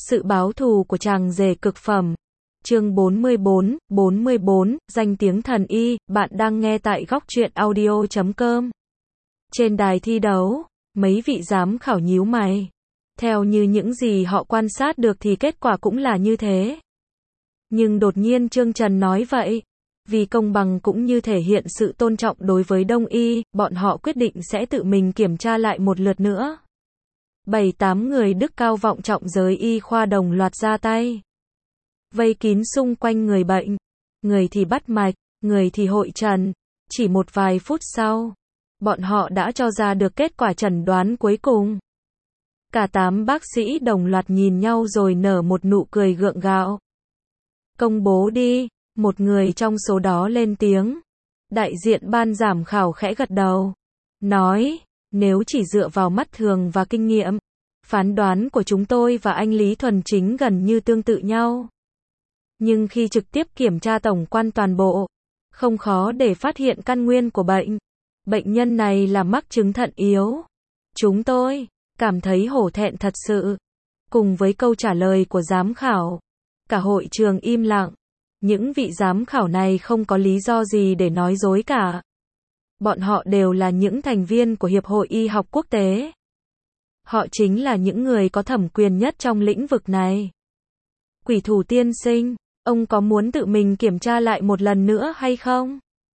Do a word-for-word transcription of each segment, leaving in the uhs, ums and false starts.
Sự báo thù của chàng rể cực phẩm. Chương bốn mươi bốn, bốn mươi bốn, danh tiếng thần y, bạn đang nghe tại góc truyện audio chấm com. Trên đài thi đấu, mấy vị giám khảo nhíu mày. Theo như những gì họ quan sát được thì kết quả cũng là như thế. Nhưng đột nhiên Trương Trần nói vậy. Vì công bằng cũng như thể hiện sự tôn trọng đối với Đông y, bọn họ quyết định sẽ tự mình kiểm tra lại một lượt nữa. Bảy tám người đức cao vọng trọng giới y khoa đồng loạt ra tay. Vây kín xung quanh người bệnh. Người thì bắt mạch, người thì hội trần. Chỉ một vài phút sau, bọn họ đã cho ra được kết quả chẩn đoán cuối cùng. Cả tám bác sĩ đồng loạt nhìn nhau rồi nở một nụ cười gượng gạo. Công bố đi, một người trong số đó lên tiếng. Đại diện ban giám khảo khẽ gật đầu. Nói, nếu chỉ dựa vào mắt thường và kinh nghiệm, phán đoán của chúng tôi và anh Lý Thuần Chính gần như tương tự nhau. Nhưng khi trực tiếp kiểm tra tổng quan toàn bộ, không khó để phát hiện căn nguyên của bệnh. Bệnh nhân này là mắc chứng thận yếu. Chúng tôi cảm thấy hổ thẹn thật sự. Cùng với câu trả lời của giám khảo, cả hội trường im lặng. Những vị giám khảo này không có lý do gì để nói dối cả. Bọn họ đều là những thành viên của Hiệp hội Y học Quốc tế. Họ chính là những người có thẩm quyền nhất trong lĩnh vực này. Quỷ thủ tiên sinh, ông có muốn tự mình kiểm tra lại một lần nữa hay không?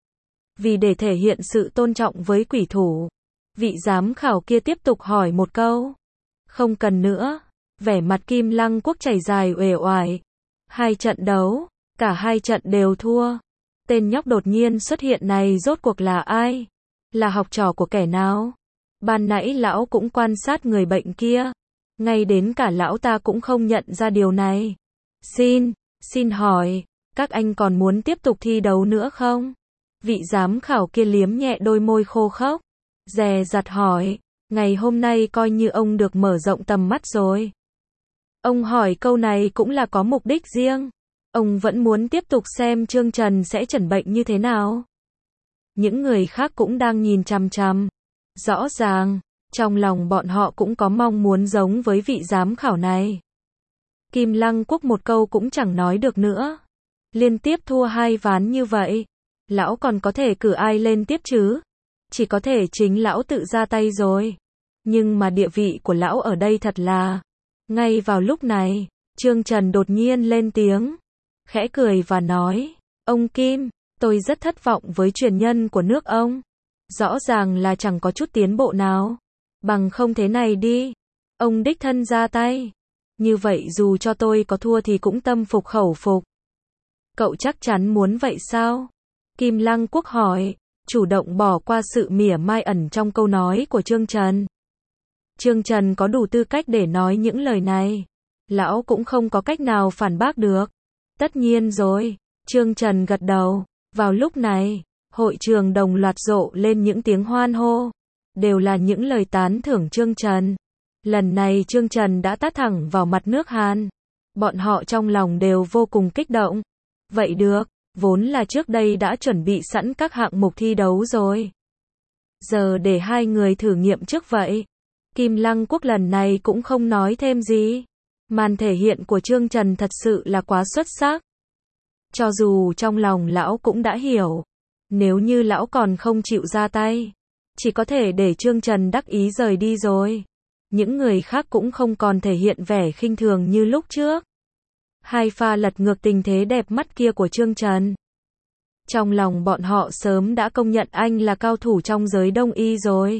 Vì để thể hiện sự tôn trọng với quỷ thủ, vị giám khảo kia tiếp tục hỏi một câu. Không cần nữa. Vẻ mặt Kim Lăng Quốc chảy dài uể oải. Hai trận đấu, cả hai trận đều thua. Tên nhóc đột nhiên xuất hiện này rốt cuộc là ai? Là học trò của kẻ nào? Ban nãy lão cũng quan sát người bệnh kia. Ngay đến cả lão ta cũng không nhận ra điều này. Xin, xin hỏi, các anh còn muốn tiếp tục thi đấu nữa không? Vị giám khảo kia liếm nhẹ đôi môi khô khốc. Dè dặt hỏi, ngày hôm nay coi như ông được mở rộng tầm mắt rồi. Ông hỏi câu này cũng là có mục đích riêng. Ông vẫn muốn tiếp tục xem Trương Trần sẽ chẩn bệnh như thế nào. Những người khác cũng đang nhìn chằm chằm. Rõ ràng, trong lòng bọn họ cũng có mong muốn giống với vị giám khảo này. Kim Lăng Quốc một câu cũng chẳng nói được nữa. Liên tiếp thua hai ván như vậy, lão còn có thể cử ai lên tiếp chứ? Chỉ có thể chính lão tự ra tay rồi. Nhưng mà địa vị của lão ở đây thật là... Ngay vào lúc này, Trương Trần đột nhiên lên tiếng. Khẽ cười và nói, ông Kim, tôi rất thất vọng với truyền nhân của nước ông. Rõ ràng là chẳng có chút tiến bộ nào. Bằng không thế này đi. Ông đích thân ra tay. Như vậy dù cho tôi có thua thì cũng tâm phục khẩu phục. Cậu chắc chắn muốn vậy sao? Kim Lăng Quốc hỏi, chủ động bỏ qua sự mỉa mai ẩn trong câu nói của Trương Trần. Trương Trần có đủ tư cách để nói những lời này. Lão cũng không có cách nào phản bác được. Tất nhiên rồi. Trương Trần gật đầu. Vào lúc này, hội trường đồng loạt rộ lên những tiếng hoan hô. Đều là những lời tán thưởng Trương Trần. Lần này Trương Trần đã tát thẳng vào mặt nước Hàn. Bọn họ trong lòng đều vô cùng kích động. Vậy được, vốn là trước đây đã chuẩn bị sẵn các hạng mục thi đấu rồi. Giờ để hai người thử nghiệm trước vậy. Kim Lăng Quốc lần này cũng không nói thêm gì. Màn thể hiện của Trương Trần thật sự là quá xuất sắc. Cho dù trong lòng lão cũng đã hiểu. Nếu như lão còn không chịu ra tay, chỉ có thể để Trương Trần đắc ý rời đi rồi. Những người khác cũng không còn thể hiện vẻ khinh thường như lúc trước. Hai pha lật ngược tình thế đẹp mắt kia của Trương Trần. Trong lòng bọn họ sớm đã công nhận anh là cao thủ trong giới đông y rồi.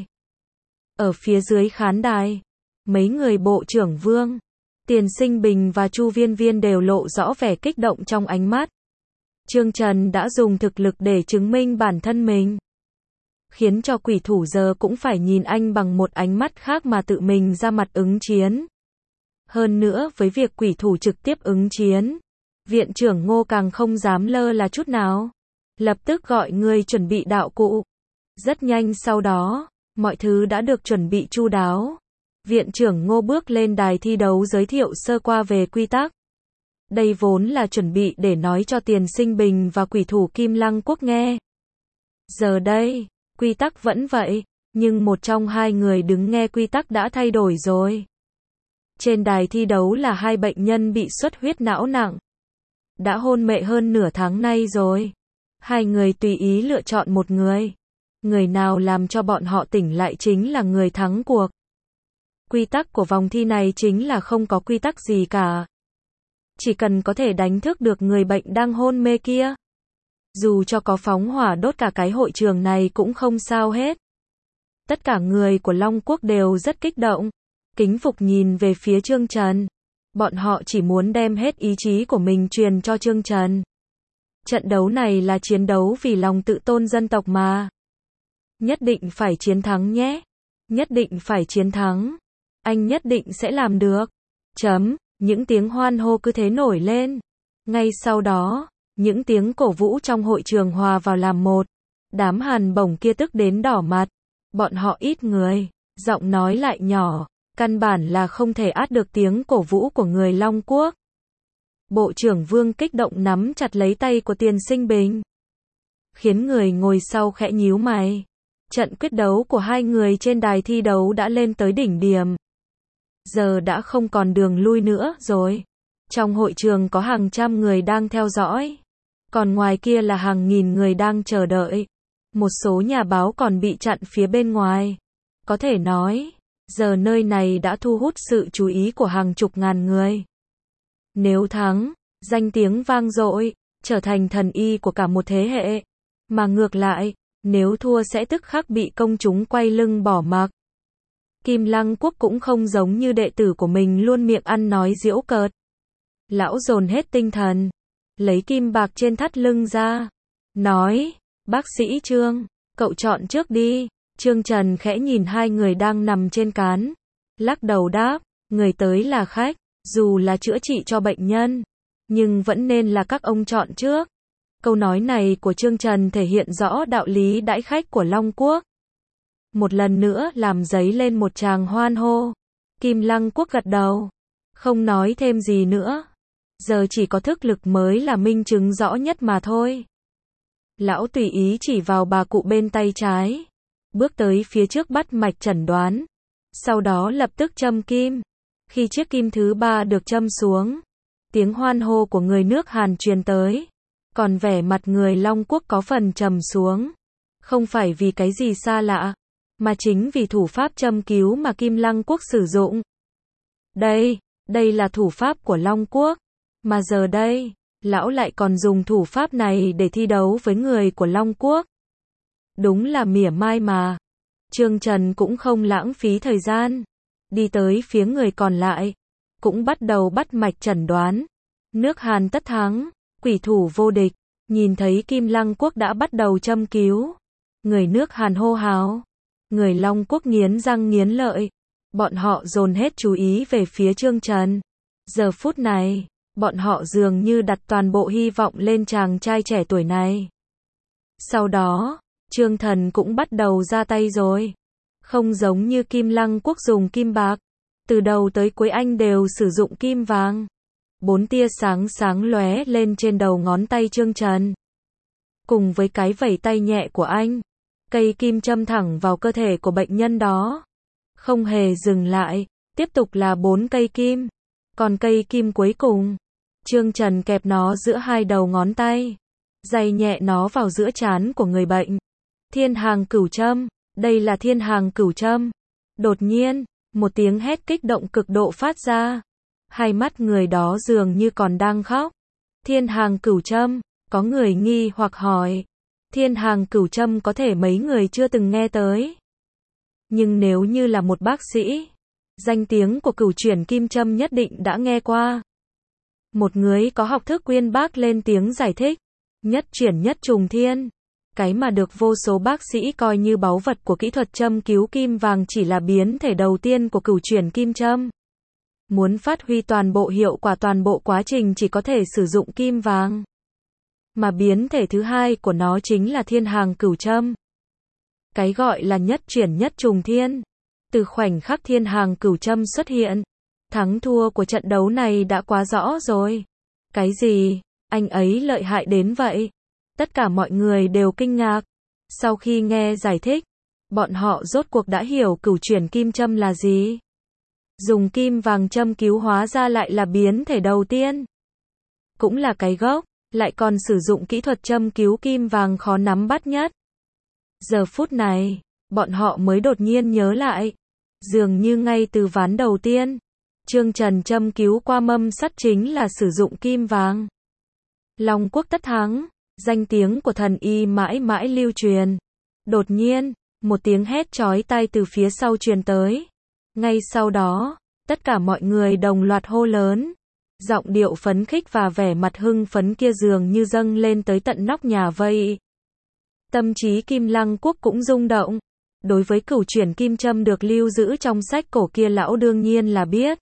Ở phía dưới khán đài, mấy người bộ trưởng Vương, Tiền Sinh Bình và Chu Viên Viên đều lộ rõ vẻ kích động trong ánh mắt. Trương Trần đã dùng thực lực để chứng minh bản thân mình. Khiến cho quỷ thủ giờ cũng phải nhìn anh bằng một ánh mắt khác mà tự mình ra mặt ứng chiến. Hơn nữa với việc quỷ thủ trực tiếp ứng chiến, Viện trưởng Ngô càng không dám lơ là chút nào. Lập tức gọi người chuẩn bị đạo cụ. Rất nhanh sau đó, mọi thứ đã được chuẩn bị chu đáo. Viện trưởng Ngô bước lên đài thi đấu giới thiệu sơ qua về quy tắc. Đây vốn là chuẩn bị để nói cho Tiền Sinh Bình và quỷ thủ Kim Lăng Quốc nghe. Giờ đây, quy tắc vẫn vậy, nhưng một trong hai người đứng nghe quy tắc đã thay đổi rồi. Trên đài thi đấu là hai bệnh nhân bị xuất huyết não nặng. Đã hôn mê hơn nửa tháng nay rồi. Hai người tùy ý lựa chọn một người. Người nào làm cho bọn họ tỉnh lại chính là người thắng cuộc. Quy tắc của vòng thi này chính là không có quy tắc gì cả. Chỉ cần có thể đánh thức được người bệnh đang hôn mê kia. Dù cho có phóng hỏa đốt cả cái hội trường này cũng không sao hết. Tất cả người của Long Quốc đều rất kích động. Kính phục nhìn về phía Trương Trần. Bọn họ chỉ muốn đem hết ý chí của mình truyền cho Trương Trần. Trận đấu này là chiến đấu vì lòng tự tôn dân tộc mà. Nhất định phải chiến thắng nhé. Nhất định phải chiến thắng. Anh nhất định sẽ làm được. Chấm. Những tiếng hoan hô cứ thế nổi lên. Ngay sau đó, những tiếng cổ vũ trong hội trường hòa vào làm một. Đám Hàn Bổng kia tức đến đỏ mặt. Bọn họ ít người, giọng nói lại nhỏ, căn bản là không thể át được tiếng cổ vũ của người Long Quốc. Bộ trưởng Vương kích động nắm chặt lấy tay của Tiền Sinh Bình. Khiến người ngồi sau khẽ nhíu mày. Trận quyết đấu của hai người trên đài thi đấu đã lên tới đỉnh điểm. Giờ đã không còn đường lui nữa rồi. Trong hội trường có hàng trăm người đang theo dõi. Còn ngoài kia là hàng nghìn người đang chờ đợi. Một số nhà báo còn bị chặn phía bên ngoài. Có thể nói, giờ nơi này đã thu hút sự chú ý của hàng chục ngàn người. Nếu thắng, danh tiếng vang dội, trở thành thần y của cả một thế hệ. Mà ngược lại, nếu thua sẽ tức khắc bị công chúng quay lưng bỏ mặc. Kim Lăng Quốc cũng không giống như đệ tử của mình luôn miệng ăn nói giễu cợt. Lão dồn hết tinh thần, lấy kim bạc trên thắt lưng ra, nói, bác sĩ Trương, cậu chọn trước đi. Trương Trần khẽ nhìn hai người đang nằm trên cán, lắc đầu đáp, người tới là khách, dù là chữa trị cho bệnh nhân, nhưng vẫn nên là các ông chọn trước. Câu nói này của Trương Trần thể hiện rõ đạo lý đãi khách của Long Quốc. Một lần nữa làm dấy lên một tràng hoan hô. Kim Lăng Quốc gật đầu, không nói thêm gì nữa. Giờ chỉ có thức lực mới là minh chứng rõ nhất mà thôi. Lão tùy ý chỉ vào bà cụ bên tay trái, bước tới phía trước bắt mạch chẩn đoán, sau đó lập tức châm kim. Khi chiếc kim thứ ba được châm xuống, tiếng hoan hô của người nước Hàn truyền tới, còn vẻ mặt người Long Quốc có phần trầm xuống. Không phải vì cái gì xa lạ, mà chính vì thủ pháp châm cứu mà Kim Lăng Quốc sử dụng. Đây, đây là thủ pháp của Long Quốc, mà giờ đây, lão lại còn dùng thủ pháp này để thi đấu với người của Long Quốc. Đúng là mỉa mai mà. Trương Trần cũng không lãng phí thời gian, đi tới phía người còn lại, cũng bắt đầu bắt mạch chẩn đoán. Nước Hàn tất thắng, quỷ thủ vô địch. Nhìn thấy Kim Lăng Quốc đã bắt đầu châm cứu, người nước Hàn hô hào, người Long Quốc nghiến răng nghiến lợi. Bọn họ dồn hết chú ý về phía Trương Trần. Giờ phút này, bọn họ dường như đặt toàn bộ hy vọng lên chàng trai trẻ tuổi này. Sau đó, Trương Thần cũng bắt đầu ra tay rồi. Không giống như Kim Lăng Quốc dùng kim bạc, từ đầu tới cuối anh đều sử dụng kim vàng. Bốn tia sáng sáng lóe lên trên đầu ngón tay Trương Trần. Cùng với cái vẩy tay nhẹ của anh, cây kim châm thẳng vào cơ thể của bệnh nhân đó. Không hề dừng lại, tiếp tục là bốn cây kim. Còn cây kim cuối cùng, Trương Trần kẹp nó giữa hai đầu ngón tay, day nhẹ nó vào giữa trán của người bệnh. Thiên hàng cửu châm, đây là thiên hàng cửu châm. Đột nhiên, một tiếng hét kích động cực độ phát ra. Hai mắt người đó dường như còn đang khóc. Thiên hàng cửu châm, có người nghi hoặc hỏi. Thiên hàng cửu châm có thể mấy người chưa từng nghe tới. Nhưng nếu như là một bác sĩ, danh tiếng của cửu chuyển kim châm nhất định đã nghe qua. Một người có học thức uyên bác lên tiếng giải thích. Nhất chuyển nhất trùng thiên. Cái mà được vô số bác sĩ coi như báu vật của kỹ thuật châm cứu kim vàng chỉ là biến thể đầu tiên của cửu chuyển kim châm. Muốn phát huy toàn bộ hiệu quả toàn bộ quá trình chỉ có thể sử dụng kim vàng. Mà biến thể thứ hai của nó chính là thiên hàng cửu châm. Cái gọi là nhất chuyển nhất trùng thiên. Từ khoảnh khắc thiên hàng cửu châm xuất hiện, thắng thua của trận đấu này đã quá rõ rồi. Cái gì? Anh ấy lợi hại đến vậy? Tất cả mọi người đều kinh ngạc. Sau khi nghe giải thích, bọn họ rốt cuộc đã hiểu cửu chuyển kim châm là gì. Dùng kim vàng châm cứu hóa ra lại là biến thể đầu tiên. Cũng là cái gốc, lại còn sử dụng kỹ thuật châm cứu kim vàng khó nắm bắt nhất. Giờ phút này, bọn họ mới đột nhiên nhớ lại. Dường như ngay từ ván đầu tiên, Trương Trần châm cứu qua mâm sắt chính là sử dụng kim vàng. Long Quốc tất thắng, danh tiếng của thần y mãi mãi lưu truyền. Đột nhiên, một tiếng hét chói tai từ phía sau truyền tới. Ngay sau đó, tất cả mọi người đồng loạt hô lớn. Giọng điệu phấn khích và vẻ mặt hưng phấn kia dường như dâng lên tới tận nóc nhà vậy. Tâm trí Kim Lăng Quốc cũng rung động. Đối với cửu chuyển kim châm được lưu giữ trong sách cổ kia lão đương nhiên là biết.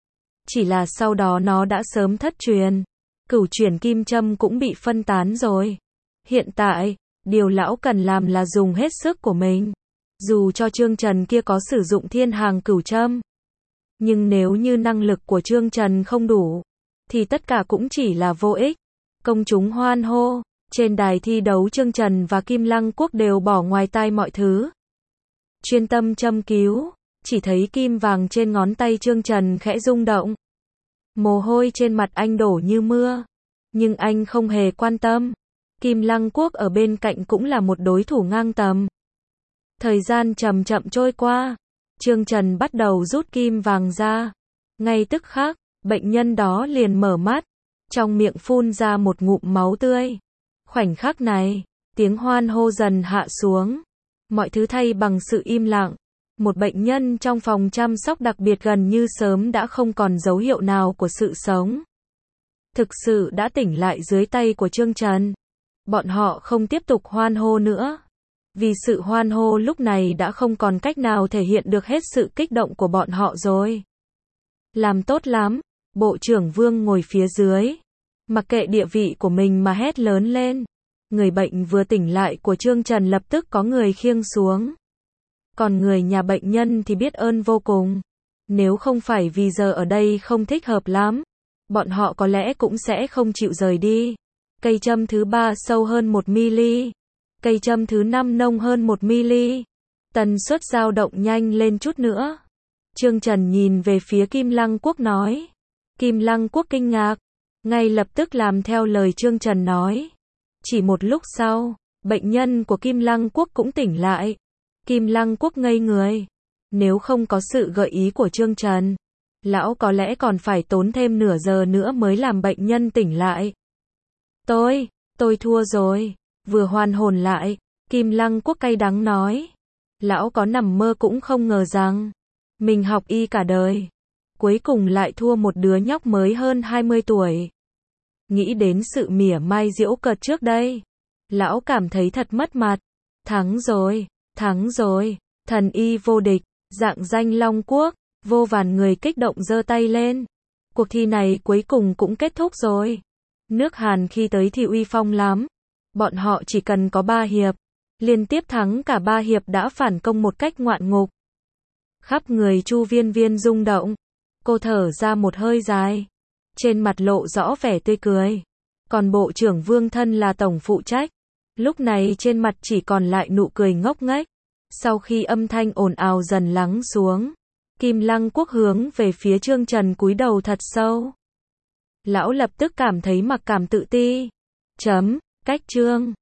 Chỉ là sau đó nó đã sớm thất truyền. Cửu chuyển kim châm cũng bị phân tán rồi. Hiện tại, điều lão cần làm là dùng hết sức của mình. Dù cho Trương Trần kia có sử dụng thiên hàng cửu châm. Nhưng nếu như năng lực của Trương Trần không đủ, thì tất cả cũng chỉ là vô ích. Công chúng hoan hô. Trên đài thi đấu Trương Trần và Kim Lăng Quốc đều bỏ ngoài tai mọi thứ. Chuyên tâm châm cứu. Chỉ thấy kim vàng trên ngón tay Trương Trần khẽ rung động. Mồ hôi trên mặt anh đổ như mưa. Nhưng anh không hề quan tâm. Kim Lăng Quốc ở bên cạnh cũng là một đối thủ ngang tầm. Thời gian chậm chậm trôi qua. Trương Trần bắt đầu rút kim vàng ra. Ngay tức khắc, bệnh nhân đó liền mở mắt. Trong miệng phun ra một ngụm máu tươi. Khoảnh khắc này, tiếng hoan hô dần hạ xuống. Mọi thứ thay bằng sự im lặng. Một bệnh nhân trong phòng chăm sóc đặc biệt gần như sớm đã không còn dấu hiệu nào của sự sống. Thực sự đã tỉnh lại dưới tay của Trương Trần. Bọn họ không tiếp tục hoan hô nữa. Vì sự hoan hô lúc này đã không còn cách nào thể hiện được hết sự kích động của bọn họ rồi. Làm tốt lắm, Bộ trưởng Vương ngồi phía dưới. Mặc kệ địa vị của mình mà hét lớn lên. Người bệnh vừa tỉnh lại của Trương Trần lập tức có người khiêng xuống. Còn người nhà bệnh nhân thì biết ơn vô cùng. Nếu không phải vì giờ ở đây không thích hợp lắm, bọn họ có lẽ cũng sẽ không chịu rời đi. Cây châm thứ ba sâu hơn một mi-li. Cây châm thứ năm nông hơn một mi-li. Tần suất dao động nhanh lên chút nữa. Trương Trần nhìn về phía Kim Lăng Quốc nói. Kim Lăng Quốc kinh ngạc. Ngay lập tức làm theo lời Trương Trần nói. Chỉ một lúc sau, bệnh nhân của Kim Lăng Quốc cũng tỉnh lại. Kim Lăng Quốc ngây người. Nếu không có sự gợi ý của Trương Trần, lão có lẽ còn phải tốn thêm nửa giờ nữa mới làm bệnh nhân tỉnh lại. Tôi, tôi thua rồi. Vừa hoàn hồn lại, Kim Lăng Quốc cay đắng nói. Lão có nằm mơ cũng không ngờ rằng, mình học y cả đời. Cuối cùng lại thua một đứa nhóc mới hơn hai mươi tuổi. Nghĩ đến sự mỉa mai giễu cợt trước đây. Lão cảm thấy thật mất mặt. Thắng rồi, thắng rồi, thần y vô địch, dạng danh Long Quốc, vô vàn người kích động giơ tay lên. Cuộc thi này cuối cùng cũng kết thúc rồi. Nước Hàn khi tới thì uy phong lắm. Bọn họ chỉ cần có ba hiệp, liên tiếp thắng cả ba hiệp đã phản công một cách ngoạn mục. Khắp người Chu Viên Viên rung động. Cô thở ra một hơi dài. Trên mặt lộ rõ vẻ tươi cười. Còn Bộ trưởng Vương thân là tổng phụ trách. Lúc này trên mặt chỉ còn lại nụ cười ngốc nghếch. Sau khi âm thanh ồn ào dần lắng xuống, Kim Lăng Quốc hướng về phía Trương Trần cúi đầu thật sâu. Lão lập tức cảm thấy mặc cảm tự ti. Chấm, cách Trương